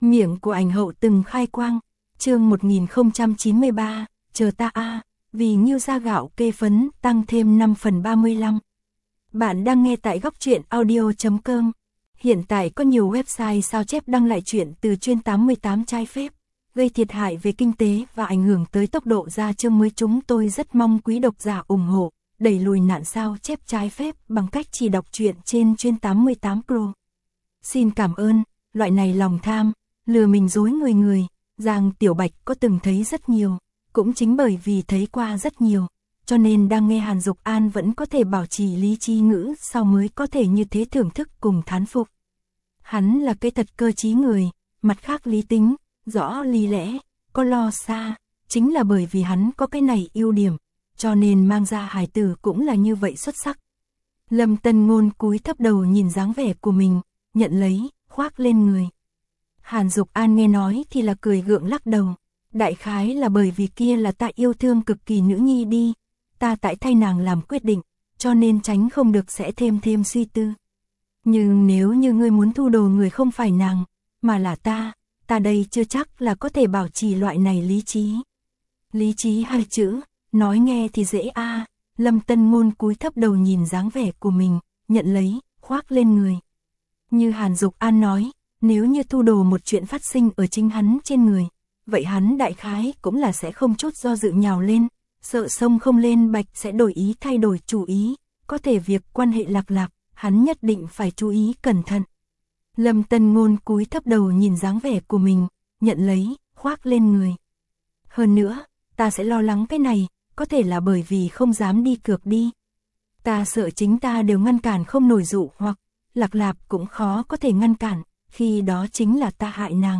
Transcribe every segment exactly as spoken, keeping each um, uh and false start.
Miệng của ảnh hậu từng khai quang, chương một nghìn không trăm chín mươi ba, chờ ta a, vì Ngưu gia gạo kê phấn tăng thêm năm phần ba mươi lăm. Bạn đang nghe tại góc truyện audio chấm com. Hiện tại có nhiều website sao chép đăng lại chuyện từ chuyên tám mươi tám trái phép, gây thiệt hại về kinh tế và ảnh hưởng tới tốc độ ra chương mới. Chúng tôi rất mong quý độc giả ủng hộ, đẩy lùi nạn sao chép trái phép bằng cách chỉ đọc truyện trên chuyên tám mươi tám Pro. Xin cảm ơn, loại này lòng tham, lừa mình dối người người, Giang Tiểu Bạch có từng thấy rất nhiều, cũng chính bởi vì thấy qua rất nhiều, cho nên đang nghe Hàn Dục An vẫn có thể bảo trì lý trí ngữ sau mới có thể như thế thưởng thức cùng thán phục. Hắn là cái thật cơ trí người, mặt khác lý tính, rõ lý lẽ, có lo xa, chính là bởi vì hắn có cái này ưu điểm, cho nên mang ra hài tử cũng là như vậy xuất sắc. Lâm Tân Ngôn cúi thấp đầu nhìn dáng vẻ của mình, nhận lấy, khoác lên người. Hàn Dục An nghe nói thì là cười gượng lắc đầu, đại khái là bởi vì kia là ta yêu thương cực kỳ nữ nhi đi, ta tại thay nàng làm quyết định, cho nên tránh không được sẽ thêm thêm suy tư. Nhưng nếu như ngươi muốn thu đồ người không phải nàng, mà là ta, ta đây chưa chắc là có thể bảo trì loại này lý trí. Lý trí hai chữ, nói nghe thì dễ a. À. Lâm Tân Ngôn cúi thấp đầu nhìn dáng vẻ của mình, nhận lấy, khoác lên người. Như Hàn Dục An nói, nếu như thu đồ một chuyện phát sinh ở chính hắn trên người, vậy hắn đại khái cũng là sẽ không chút do dự nhào lên, sợ sông không lên bạch sẽ đổi ý thay đổi chủ ý, có thể việc quan hệ lạc lạc, hắn nhất định phải chú ý cẩn thận. Lâm Tân Ngôn cúi thấp đầu nhìn dáng vẻ của mình, nhận lấy, khoác lên người. Hơn nữa, ta sẽ lo lắng cái này, có thể là bởi vì không dám đi cược đi. Ta sợ chính ta đều ngăn cản không nổi dụ hoặc, lạc lạp cũng khó có thể ngăn cản, khi đó chính là ta hại nàng.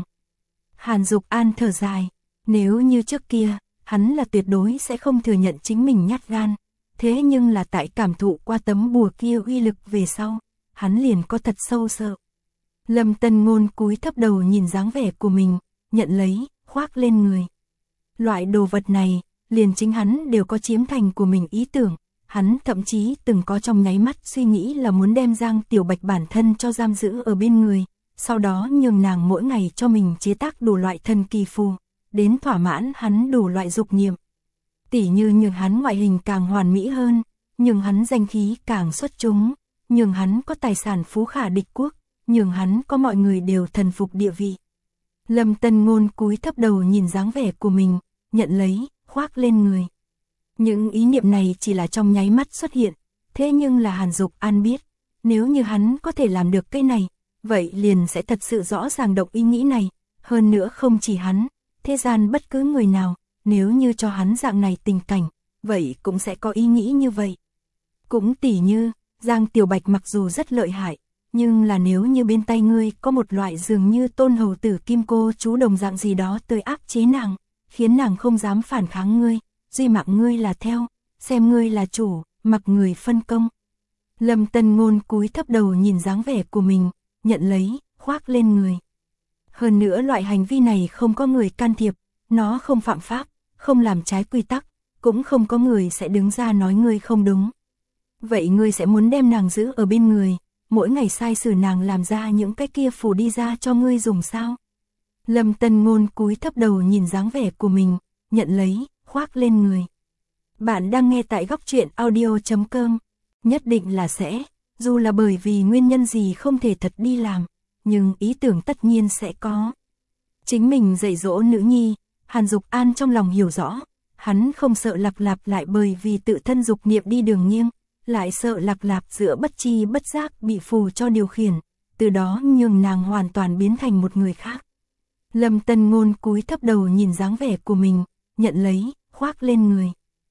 Hàn Dục An thở dài, nếu như trước kia, hắn là tuyệt đối sẽ không thừa nhận chính mình nhát gan, thế nhưng là tại cảm thụ qua tấm bùa kia uy lực về sau, hắn liền có thật sâu sợ. Lâm Tân Ngôn cúi thấp đầu nhìn dáng vẻ của mình, nhận lấy, khoác lên người. Loại đồ vật này, liền chính hắn đều có chiếm thành của mình ý tưởng, hắn thậm chí từng có trong nháy mắt suy nghĩ là muốn đem Giang Tiểu Bạch bản thân cho giam giữ ở bên người, sau đó nhường nàng mỗi ngày cho mình chế tác đủ loại thần kỳ phù, đến thỏa mãn hắn đủ loại dục niệm. Tỉ như nhường hắn ngoại hình càng hoàn mỹ hơn, nhường hắn danh khí càng xuất chúng, nhường hắn có tài sản phú khả địch quốc, nhường hắn có mọi người đều thần phục địa vị. Lâm Tân Ngôn cúi thấp đầu nhìn dáng vẻ của mình, nhận lấy, khoác lên người. Những ý niệm này chỉ là trong nháy mắt xuất hiện, thế nhưng là Hàn Dục An biết, nếu như hắn có thể làm được cái này, vậy liền sẽ thật sự rõ ràng động ý nghĩ này, hơn nữa không chỉ hắn, thế gian bất cứ người nào, nếu như cho hắn dạng này tình cảnh, vậy cũng sẽ có ý nghĩ như vậy. Cũng tỉ như, Giang Tiểu Bạch mặc dù rất lợi hại, nhưng là nếu như bên tay ngươi có một loại dường như tôn hầu tử kim cô chú đồng dạng gì đó tới áp chế nàng, khiến nàng không dám phản kháng ngươi, duy mặc ngươi là theo, xem ngươi là chủ, mặc người phân công. Lâm Tân Ngôn cúi thấp đầu nhìn dáng vẻ của mình, nhận lấy, khoác lên người. Hơn nữa loại hành vi này không có người can thiệp, nó không phạm pháp, không làm trái quy tắc, cũng không có người sẽ đứng ra nói ngươi không đúng. Vậy ngươi sẽ muốn đem nàng giữ ở bên người, mỗi ngày sai sử nàng làm ra những cái kia phù đi ra cho ngươi dùng sao? Lâm Tân Ngôn cúi thấp đầu nhìn dáng vẻ của mình, nhận lấy, khoác lên người. Bạn đang nghe tại góc truyện audio chấm com. Nhất định là sẽ, dù là bởi vì nguyên nhân gì không thể thật đi làm, nhưng ý tưởng tất nhiên sẽ có. Chính mình dạy dỗ nữ nhi, Hàn Dục An trong lòng hiểu rõ, hắn không sợ lạc lạp lại bởi vì tự thân dục niệm đi đường nghiêng, lại sợ lạc lạp giữa bất chi bất giác bị phù cho điều khiển, từ đó nhường nàng hoàn toàn biến thành một người khác. Lâm Tân Ngôn cúi thấp đầu nhìn dáng vẻ của mình, nhận lấy, khoác lên người.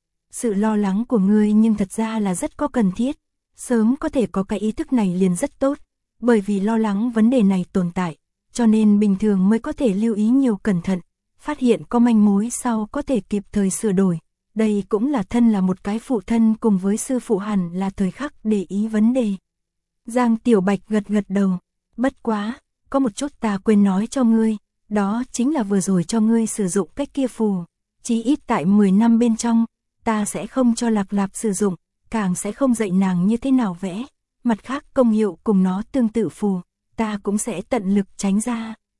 Sự lo lắng của ngươi nhưng thật ra là rất có cần thiết, sớm có thể có cái ý thức này liền rất tốt, bởi vì lo lắng vấn đề này tồn tại, cho nên bình thường mới có thể lưu ý nhiều cẩn thận, phát hiện có manh mối sau có thể kịp thời sửa đổi. Đây cũng là thân là một cái phụ thân cùng với sư phụ hẳn là thời khắc để ý vấn đề. Giang Tiểu Bạch gật gật đầu, bất quá, có một chút ta quên nói cho ngươi, đó chính là vừa rồi cho ngươi sử dụng cách kia phù, chí ít tại mười năm bên trong, ta sẽ không cho lạc lạp sử dụng, càng sẽ không dạy nàng như thế nào vẽ, mặt khác công hiệu cùng nó tương tự phù, ta cũng sẽ tận lực tránh ra.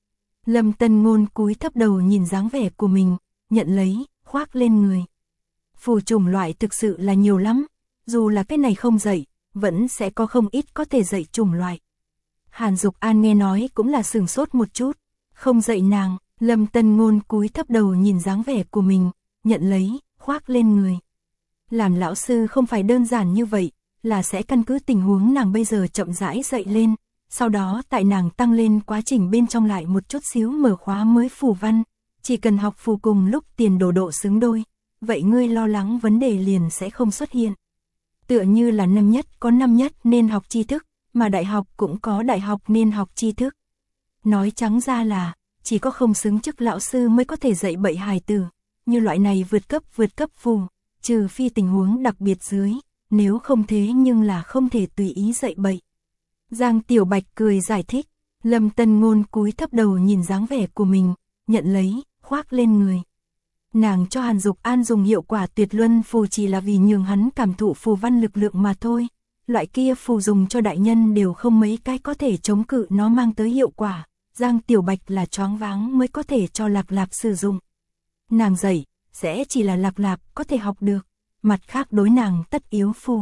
Lâm Tân Ngôn cúi thấp đầu nhìn dáng vẻ của mình, nhận lấy, khoác lên người. Phù chủng loại thực sự là nhiều lắm, dù là cái này không dậy, vẫn sẽ có không ít có thể dậy chủng loại. Hàn Dục An nghe nói cũng là sửng sốt một chút, không dậy nàng, Lâm Tân Ngôn cúi thấp đầu nhìn dáng vẻ của mình, nhận lấy, khoác lên người. Làm lão sư không phải đơn giản như vậy, là sẽ căn cứ tình huống nàng bây giờ chậm rãi dậy lên, sau đó tại nàng tăng lên quá trình bên trong lại một chút xíu mở khóa mới phù văn, chỉ cần học phù cùng lúc tiền đồ độ xứng đôi, vậy ngươi lo lắng vấn đề liền sẽ không xuất hiện. Tựa như là năm nhất có năm nhất nên học tri thức, mà đại học cũng có đại học nên học tri thức. Nói trắng ra là, chỉ có không xứng chức lão sư mới có thể dạy bậy hài tử, như loại này vượt cấp vượt cấp phù, trừ phi tình huống đặc biệt dưới, nếu không thế nhưng là không thể tùy ý dạy bậy. Giang Tiểu Bạch cười giải thích, Lâm Tân Ngôn cúi thấp đầu nhìn dáng vẻ của mình, nhận lấy, khoác lên người. Nàng cho Hàn Dục An dùng hiệu quả tuyệt luân phù chỉ là vì nhường hắn cảm thụ phù văn lực lượng mà thôi. Loại kia phù dùng cho đại nhân đều không mấy cái có thể chống cự nó mang tới hiệu quả. Giang Tiểu Bạch là choáng váng mới có thể cho Lạc Lạp sử dụng. Nàng dạy, sẽ chỉ là Lạc Lạp có thể học được, mặt khác đối nàng tất yếu phù.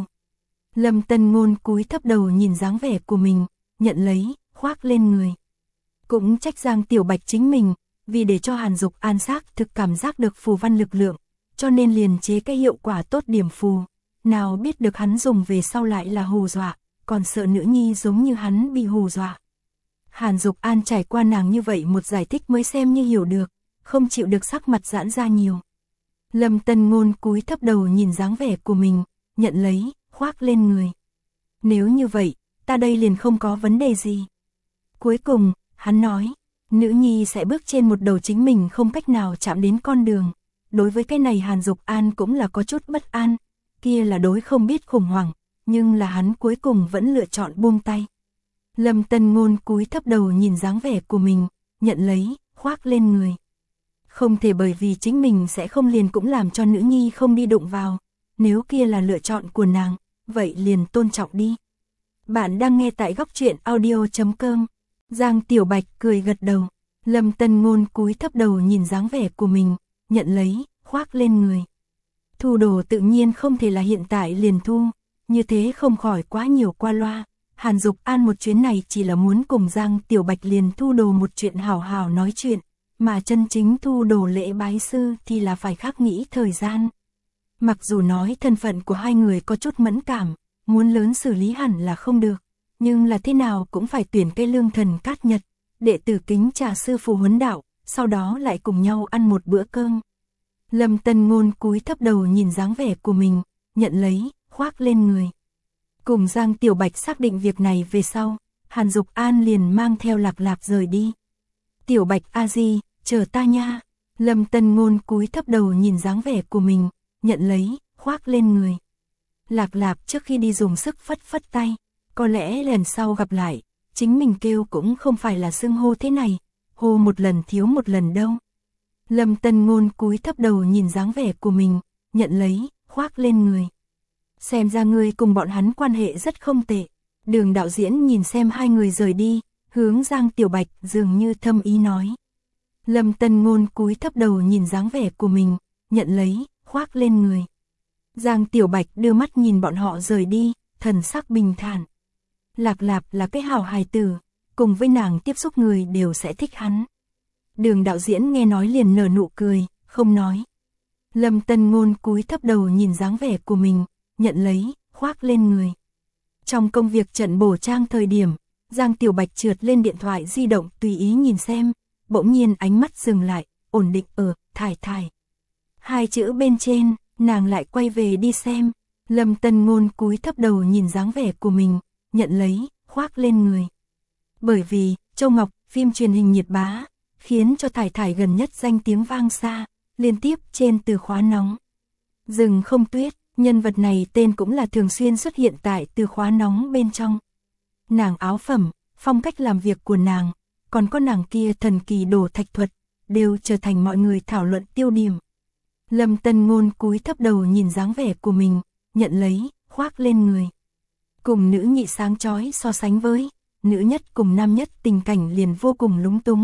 Lâm Tân Ngôn cúi thấp đầu nhìn dáng vẻ của mình, nhận lấy, khoác lên người. Cũng trách Giang Tiểu Bạch chính mình, vì để cho Hàn Dục An xác thực cảm giác được phù văn lực lượng, cho nên liền chế cái hiệu quả tốt điểm phù. Nào biết được hắn dùng về sau lại là hù dọa, còn sợ nữ nhi giống như hắn bị hù dọa. Hàn Dục An trải qua nàng như vậy một giải thích mới xem như hiểu được, không chịu được sắc mặt giãn ra nhiều. Lâm Tân Ngôn cúi thấp đầu nhìn dáng vẻ của mình, nhận lấy, khoác lên người. Nếu như vậy, ta đây liền không có vấn đề gì. Cuối cùng, hắn nói, nữ nhi sẽ bước trên một đầu chính mình không cách nào chạm đến con đường. Đối với cái này Hàn Dục An cũng là có chút bất an, kia là đối không biết khủng hoảng, nhưng là hắn cuối cùng vẫn lựa chọn buông tay. Lâm Tân Ngôn cúi thấp đầu nhìn dáng vẻ của mình, nhận lấy, khoác lên người. Không thể bởi vì chính mình sẽ không liền cũng làm cho nữ nhi không đi đụng vào, nếu kia là lựa chọn của nàng, vậy liền tôn trọng đi. Bạn đang nghe tại góc truyện audio chấm com. Giang Tiểu Bạch cười gật đầu, Lâm Tân Ngôn cúi thấp đầu nhìn dáng vẻ của mình, nhận lấy, khoác lên người. Thu đồ tự nhiên không thể là hiện tại liền thu, như thế không khỏi quá nhiều qua loa. Hàn Dục An một chuyến này chỉ là muốn cùng Giang Tiểu Bạch liền thu đồ một chuyện hào hào nói chuyện, mà chân chính thu đồ lễ bái sư thì là phải khắc nghĩ thời gian. Mặc dù nói thân phận của hai người có chút mẫn cảm, muốn lớn xử lý hẳn là không được, nhưng là thế nào cũng phải tuyển cây lương thần cát nhật, đệ tử kính trà sư phù huấn đạo, sau đó lại cùng nhau ăn một bữa cơm. Lâm Tân Ngôn cúi thấp đầu nhìn dáng vẻ của mình, nhận lấy, khoác lên người. Cùng Giang Tiểu Bạch xác định việc này về sau, Hàn Dục An liền mang theo Lạc Lạp rời đi. Tiểu Bạch a di, chờ ta nha. Lâm Tân Ngôn cúi thấp đầu nhìn dáng vẻ của mình, nhận lấy, khoác lên người. Lạc Lạp trước khi đi dùng sức phất phất tay, có lẽ lần sau gặp lại, chính mình kêu cũng không phải là xưng hô thế này, hô một lần thiếu một lần đâu. Lâm Tân Ngôn cúi thấp đầu nhìn dáng vẻ của mình, nhận lấy, khoác lên người. Xem ra ngươi cùng bọn hắn quan hệ rất không tệ. Đường đạo diễn nhìn xem hai người rời đi, hướng Giang Tiểu Bạch dường như thâm ý nói. Lâm Tân Ngôn cúi thấp đầu nhìn dáng vẻ của mình, nhận lấy, khoác lên người. Giang Tiểu Bạch đưa mắt nhìn bọn họ rời đi, thần sắc bình thản. Lạc Lạp là cái hảo hài tử, cùng với nàng tiếp xúc người đều sẽ thích hắn. Đường đạo diễn nghe nói liền nở nụ cười, không nói. Lâm Tân Ngôn cúi thấp đầu nhìn dáng vẻ của mình, nhận lấy, khoác lên người. Trong công việc trận bổ trang thời điểm, Giang Tiểu Bạch trượt lên điện thoại di động tùy ý nhìn xem, bỗng nhiên ánh mắt dừng lại, ổn định ở, thải thải. Hai chữ bên trên, nàng lại quay về đi xem. Lâm Tân Ngôn cúi thấp đầu nhìn dáng vẻ của mình, nhận lấy, khoác lên người. Bởi vì, Châu Ngọc, phim truyền hình nhiệt bá, khiến cho thải thải gần nhất danh tiếng vang xa, liên tiếp trên từ khóa nóng. Rừng không tuyết, nhân vật này tên cũng là thường xuyên xuất hiện tại từ khóa nóng bên trong. Nàng áo phẩm, phong cách làm việc của nàng, còn có nàng kia thần kỳ đổ thạch thuật, đều trở thành mọi người thảo luận tiêu điểm. Lâm Tân Ngôn cúi thấp đầu nhìn dáng vẻ của mình, nhận lấy, khoác lên người. Cùng nữ nhị sáng chói so sánh với, nữ nhất cùng nam nhất tình cảnh liền vô cùng lúng túng.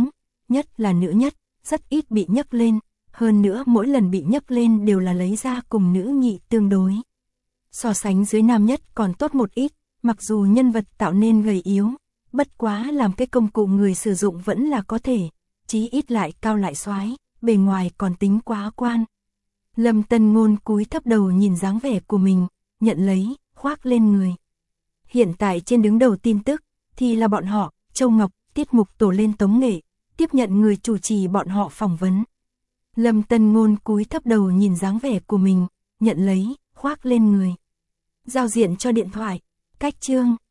nhất là nữ nhất, rất ít bị nhấc lên, hơn nữa mỗi lần bị nhấc lên đều là lấy ra cùng nữ nhị tương đối. So sánh dưới nam nhất còn tốt một ít, mặc dù nhân vật tạo nên gầy yếu, bất quá làm cái công cụ người sử dụng vẫn là có thể, chí ít lại cao lại soái, bề ngoài còn tính quá quan. Lâm Tân Ngôn cúi thấp đầu nhìn dáng vẻ của mình, nhận lấy, khoác lên người. Hiện tại trên đứng đầu tin tức, thì là bọn họ, Châu Ngọc, tiết mục tổ lên tống nghệ, tiếp nhận người chủ trì bọn họ phỏng vấn. Lâm Tân Ngôn cúi thấp đầu nhìn dáng vẻ của mình, nhận lấy, khoác lên người. Giao diện cho điện thoại, cách chương.